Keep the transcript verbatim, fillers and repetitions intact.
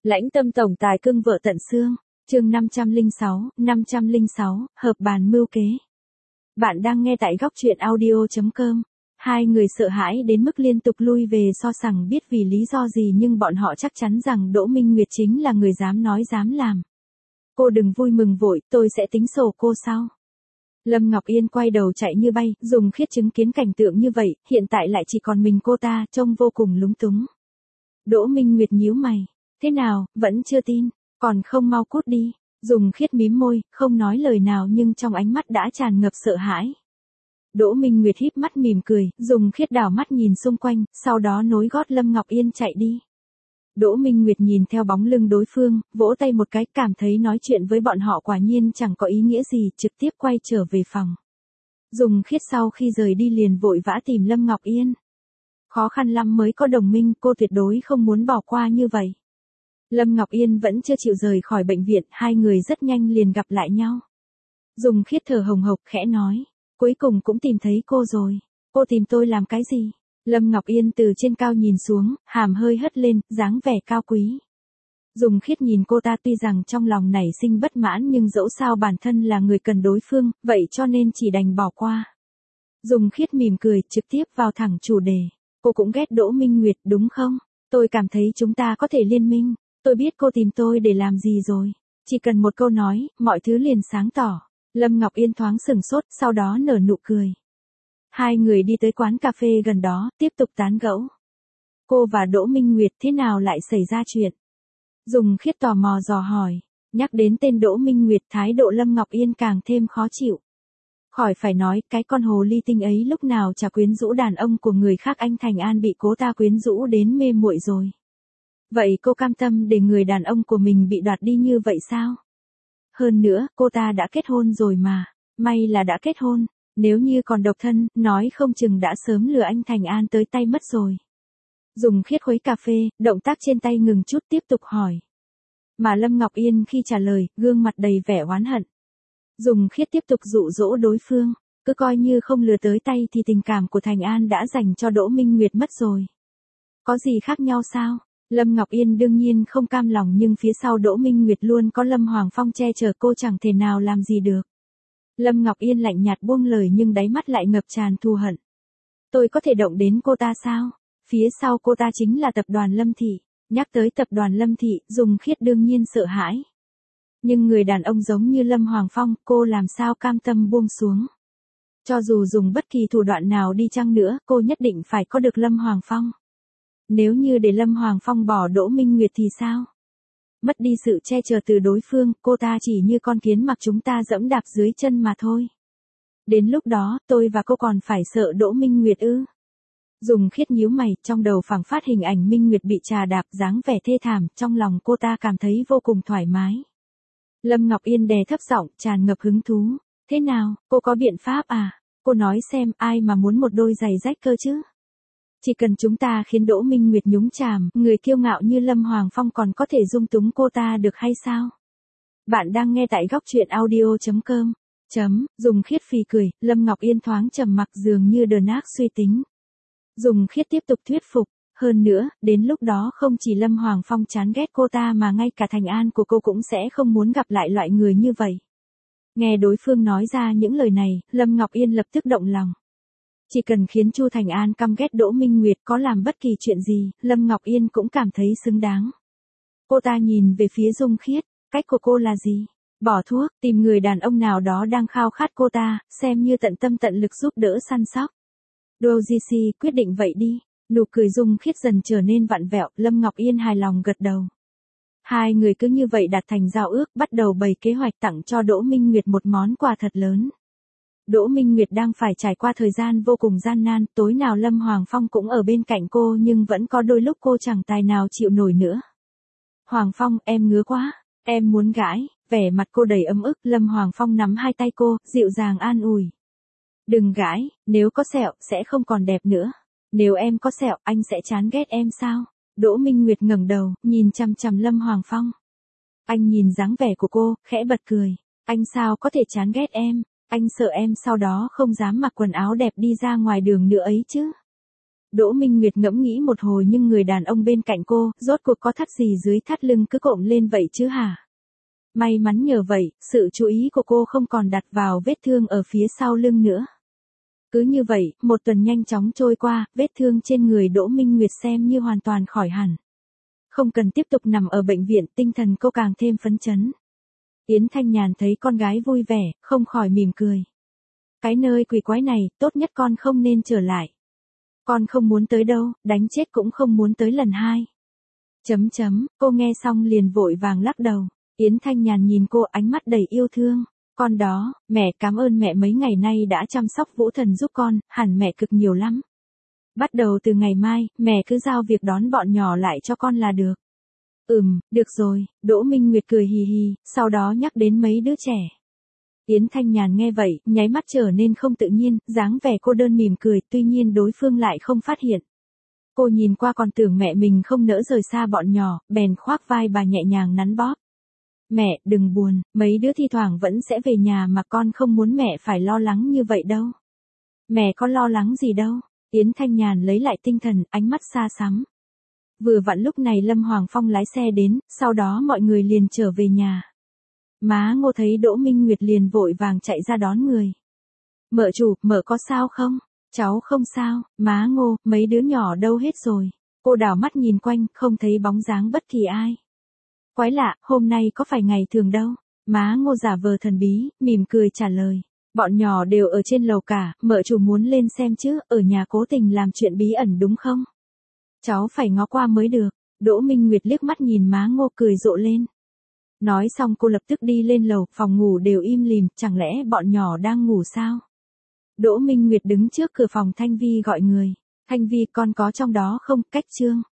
Lãnh tâm tổng tài cưng vợ tận xương, chương năm trăm lẻ sáu, năm trăm lẻ sáu, hợp bàn mưu kế. Bạn đang nghe tại góc truyện audio chấm com. Hai người sợ hãi đến mức liên tục lui về so sằng biết vì lý do gì nhưng bọn họ chắc chắn rằng Đỗ Minh Nguyệt chính là người dám nói dám làm. Cô đừng vui mừng vội, tôi sẽ tính sổ cô sau. Lâm Ngọc Yên quay đầu chạy như bay, Dùng Khiết chứng kiến cảnh tượng như vậy, hiện tại lại chỉ còn mình cô ta, trông vô cùng lúng túng. Đỗ Minh Nguyệt nhíu mày. Thế nào, vẫn chưa tin, còn không mau cút đi. Dùng Khiết mím môi, không nói lời nào nhưng trong ánh mắt đã tràn ngập sợ hãi. Đỗ Minh Nguyệt híp mắt mỉm cười, Dùng Khiết đảo mắt nhìn xung quanh, sau đó nối gót Lâm Ngọc Yên chạy đi. Đỗ Minh Nguyệt nhìn theo bóng lưng đối phương, vỗ tay một cái, cảm thấy nói chuyện với bọn họ quả nhiên chẳng có ý nghĩa gì, trực tiếp quay trở về phòng. Dùng Khiết sau khi rời đi liền vội vã tìm Lâm Ngọc Yên. Khó khăn lắm mới có đồng minh, cô tuyệt đối không muốn bỏ qua như vậy. Lâm Ngọc Yên vẫn chưa chịu rời khỏi bệnh viện, hai người rất nhanh liền gặp lại nhau. Dùng Khiết thở hồng hộc khẽ nói, cuối cùng cũng tìm thấy cô rồi. Cô tìm tôi làm cái gì? Lâm Ngọc Yên từ trên cao nhìn xuống, hàm hơi hất lên, dáng vẻ cao quý. Dùng Khiết nhìn cô ta tuy rằng trong lòng nảy sinh bất mãn nhưng dẫu sao bản thân là người cần đối phương, vậy cho nên chỉ đành bỏ qua. Dùng Khiết mỉm cười, trực tiếp vào thẳng chủ đề. Cô cũng ghét Đỗ Minh Nguyệt đúng không? Tôi cảm thấy chúng ta có thể liên minh. Tôi biết cô tìm tôi để làm gì rồi. Chỉ cần một câu nói, mọi thứ liền sáng tỏ. Lâm Ngọc Yên thoáng sửng sốt, sau đó nở nụ cười. Hai người đi tới quán cà phê gần đó, tiếp tục tán gẫu. Cô và Đỗ Minh Nguyệt thế nào lại xảy ra chuyện? Dùng Khiết tò mò dò hỏi. Nhắc đến tên Đỗ Minh Nguyệt, thái độ Lâm Ngọc Yên càng thêm khó chịu. Khỏi phải nói, cái con hồ ly tinh ấy lúc nào chả quyến rũ đàn ông của người khác, anh Thành An bị cô ta quyến rũ đến mê muội rồi. Vậy cô cam tâm để người đàn ông của mình bị đoạt đi như vậy sao? Hơn nữa, cô ta đã kết hôn rồi mà. May là đã kết hôn. Nếu như còn độc thân, nói không chừng đã sớm lừa anh Thành An tới tay mất rồi. Dùng Khiết khuấy cà phê, động tác trên tay ngừng chút tiếp tục hỏi. Mà Lâm Ngọc Yên khi trả lời, gương mặt đầy vẻ oán hận. Dùng Khiết tiếp tục dụ dỗ đối phương. Cứ coi như không lừa tới tay thì tình cảm của Thành An đã dành cho Đỗ Minh Nguyệt mất rồi. Có gì khác nhau sao? Lâm Ngọc Yên đương nhiên không cam lòng nhưng phía sau Đỗ Minh Nguyệt luôn có Lâm Hoàng Phong che chở cô chẳng thể nào làm gì được. Lâm Ngọc Yên lạnh nhạt buông lời nhưng đáy mắt lại ngập tràn thù hận. Tôi có thể động đến cô ta sao? Phía sau cô ta chính là tập đoàn Lâm Thị. Nhắc tới tập đoàn Lâm Thị, Dùng Khiết đương nhiên sợ hãi. Nhưng người đàn ông giống như Lâm Hoàng Phong, cô làm sao cam tâm buông xuống. Cho dù dùng bất kỳ thủ đoạn nào đi chăng nữa, cô nhất định phải có được Lâm Hoàng Phong. Nếu như để Lâm Hoàng Phong bỏ Đỗ Minh Nguyệt thì sao? Mất đi sự che chở từ đối phương, cô ta chỉ như con kiến mặc chúng ta dẫm đạp dưới chân mà thôi. Đến lúc đó, tôi và cô còn phải sợ Đỗ Minh Nguyệt ư? Dùng Khiết nhíu mày, trong đầu phảng phát hình ảnh Minh Nguyệt bị trà đạp, dáng vẻ thê thảm, trong lòng cô ta cảm thấy vô cùng thoải mái. Lâm Ngọc Yên đè thấp giọng, tràn ngập hứng thú. Thế nào, cô có biện pháp à? Cô nói xem, ai mà muốn một đôi giày rách cơ chứ? Chỉ cần chúng ta khiến Đỗ Minh Nguyệt nhúng chàm, người kiêu ngạo như Lâm Hoàng Phong còn có thể dung túng cô ta được hay sao? Bạn đang nghe tại góc truyện audio chấm com. Chấm, Dùng Khiết phì cười, Lâm Ngọc Yên thoáng trầm mặc dường như đờ nát suy tính. Dùng Khiết tiếp tục thuyết phục, hơn nữa, đến lúc đó không chỉ Lâm Hoàng Phong chán ghét cô ta mà ngay cả Thành An của cô cũng sẽ không muốn gặp lại loại người như vậy. Nghe đối phương nói ra những lời này, Lâm Ngọc Yên lập tức động lòng. Chỉ cần khiến Chu Thành An căm ghét Đỗ Minh Nguyệt, có làm bất kỳ chuyện gì, Lâm Ngọc Yên cũng cảm thấy xứng đáng. Cô ta nhìn về phía Dung Khiết, cách của cô là gì? Bỏ thuốc, tìm người đàn ông nào đó đang khao khát cô ta, xem như tận tâm tận lực giúp đỡ săn sóc. Doji quyết định vậy đi. Nụ cười Dung Khiết dần trở nên vặn vẹo, Lâm Ngọc Yên hài lòng gật đầu. Hai người cứ như vậy đạt thành giao ước, bắt đầu bày kế hoạch tặng cho Đỗ Minh Nguyệt một món quà thật lớn. Đỗ Minh Nguyệt đang phải trải qua thời gian vô cùng gian nan, tối nào Lâm Hoàng Phong cũng ở bên cạnh cô nhưng vẫn có đôi lúc cô chẳng tài nào chịu nổi nữa. Hoàng Phong, em ngứa quá, em muốn gãi, vẻ mặt cô đầy ấm ức, Lâm Hoàng Phong nắm hai tay cô, dịu dàng an ủi. Đừng gãi, nếu có sẹo, sẽ không còn đẹp nữa. Nếu em có sẹo, anh sẽ chán ghét em sao? Đỗ Minh Nguyệt ngẩng đầu, nhìn chằm chằm Lâm Hoàng Phong. Anh nhìn dáng vẻ của cô, khẽ bật cười. Anh sao có thể chán ghét em? Anh sợ em sau đó không dám mặc quần áo đẹp đi ra ngoài đường nữa ấy chứ. Đỗ Minh Nguyệt ngẫm nghĩ một hồi nhưng người đàn ông bên cạnh cô, rốt cuộc có thắt gì dưới thắt lưng cứ cộm lên vậy chứ hả? May mắn nhờ vậy, sự chú ý của cô không còn đặt vào vết thương ở phía sau lưng nữa. Cứ như vậy, một tuần nhanh chóng trôi qua, vết thương trên người Đỗ Minh Nguyệt xem như hoàn toàn khỏi hẳn. Không cần tiếp tục nằm ở bệnh viện, tinh thần cô càng thêm phấn chấn. Yến Thanh Nhàn thấy con gái vui vẻ, không khỏi mỉm cười. Cái nơi quỷ quái này, tốt nhất con không nên trở lại. Con không muốn tới đâu, đánh chết cũng không muốn tới lần hai. Chấm chấm, cô nghe xong liền vội vàng lắc đầu. Yến Thanh Nhàn nhìn cô ánh mắt đầy yêu thương. Con đó, mẹ cảm ơn mẹ mấy ngày nay đã chăm sóc Vũ Thần giúp con, hẳn mẹ cực nhiều lắm. Bắt đầu từ ngày mai, mẹ cứ giao việc đón bọn nhỏ lại cho con là được. Ừm, được rồi, Đỗ Minh Nguyệt cười hì hì, sau đó nhắc đến mấy đứa trẻ. Yến Thanh Nhàn nghe vậy, nháy mắt trở nên không tự nhiên, dáng vẻ cô đơn mỉm cười, tuy nhiên đối phương lại không phát hiện. Cô nhìn qua còn tưởng mẹ mình không nỡ rời xa bọn nhỏ, bèn khoác vai bà nhẹ nhàng nắn bóp. Mẹ, đừng buồn, mấy đứa thi thoảng vẫn sẽ về nhà mà con không muốn mẹ phải lo lắng như vậy đâu. Mẹ có lo lắng gì đâu. Yến Thanh Nhàn lấy lại tinh thần, ánh mắt xa xăm. Vừa vặn lúc này Lâm Hoàng Phong lái xe đến, sau đó mọi người liền trở về nhà. Má Ngô thấy Đỗ Minh Nguyệt liền vội vàng chạy ra đón người. Mợ chủ, mợ có sao không? Cháu không sao, má Ngô, mấy đứa nhỏ đâu hết rồi? Cô đảo mắt nhìn quanh, không thấy bóng dáng bất kỳ ai. Quái lạ, hôm nay có phải ngày thường đâu? Má Ngô giả vờ thần bí, mỉm cười trả lời. Bọn nhỏ đều ở trên lầu cả, mợ chủ muốn lên xem chứ, ở nhà cố tình làm chuyện bí ẩn đúng không? Cháu phải ngó qua mới được. Đỗ Minh Nguyệt liếc mắt nhìn má Ngô cười rộ lên. Nói xong cô lập tức đi lên lầu, phòng ngủ đều im lìm, chẳng lẽ bọn nhỏ đang ngủ sao? Đỗ Minh Nguyệt đứng trước cửa phòng Thanh Vi gọi người. Thanh Vi, con có trong đó không? Cách Trương.